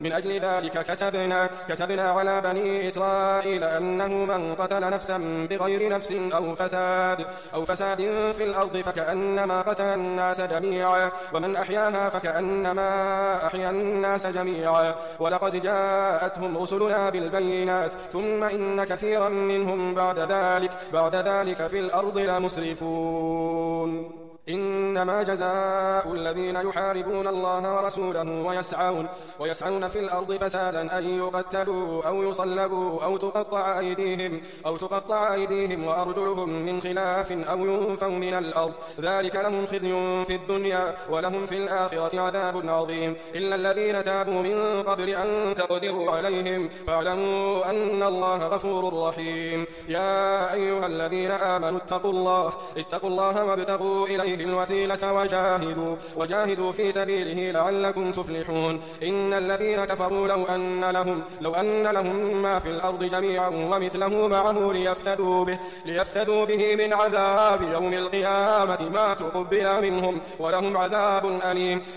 من أجل ذلك كتبنا على بني إسرائيل أنه من قتل نفسا بغير نفس أو فساد في الأرض فكأنما قتل الناس جميعا، ومن أحياها فكأنما أحيا الناس جميعا. ولقد جاءتهم رسلنا بالبينات ثم إن كثيرا منهم بعد ذلك في الأرض لمسرفون. إنما جزاء الذين يحاربون الله ورسوله ويسعون في الأرض فسادا أن يقتلوا أو يصلبوا أو تقطع أيديهم وأرجلهم من خلاف أو ينفوا من الأرض، ذلك لهم خزي في الدنيا ولهم في الآخرة عذاب عظيم. إلا الذين تابوا من قبل أن تقدروا عليهم فاعلموا أن الله غفور رحيم. يا أيها الذين آمنوا اتقوا الله وابتغوا إليه الوسيلة وجاهدوا في سبيله لعلكم تفلحون. إن الذين كفروا لو أن لهم ما في الأرض جميعا ومثله معه ليفتدوا به من عذاب يوم القيامة ما تقبل منهم ولهم عذاب أليم.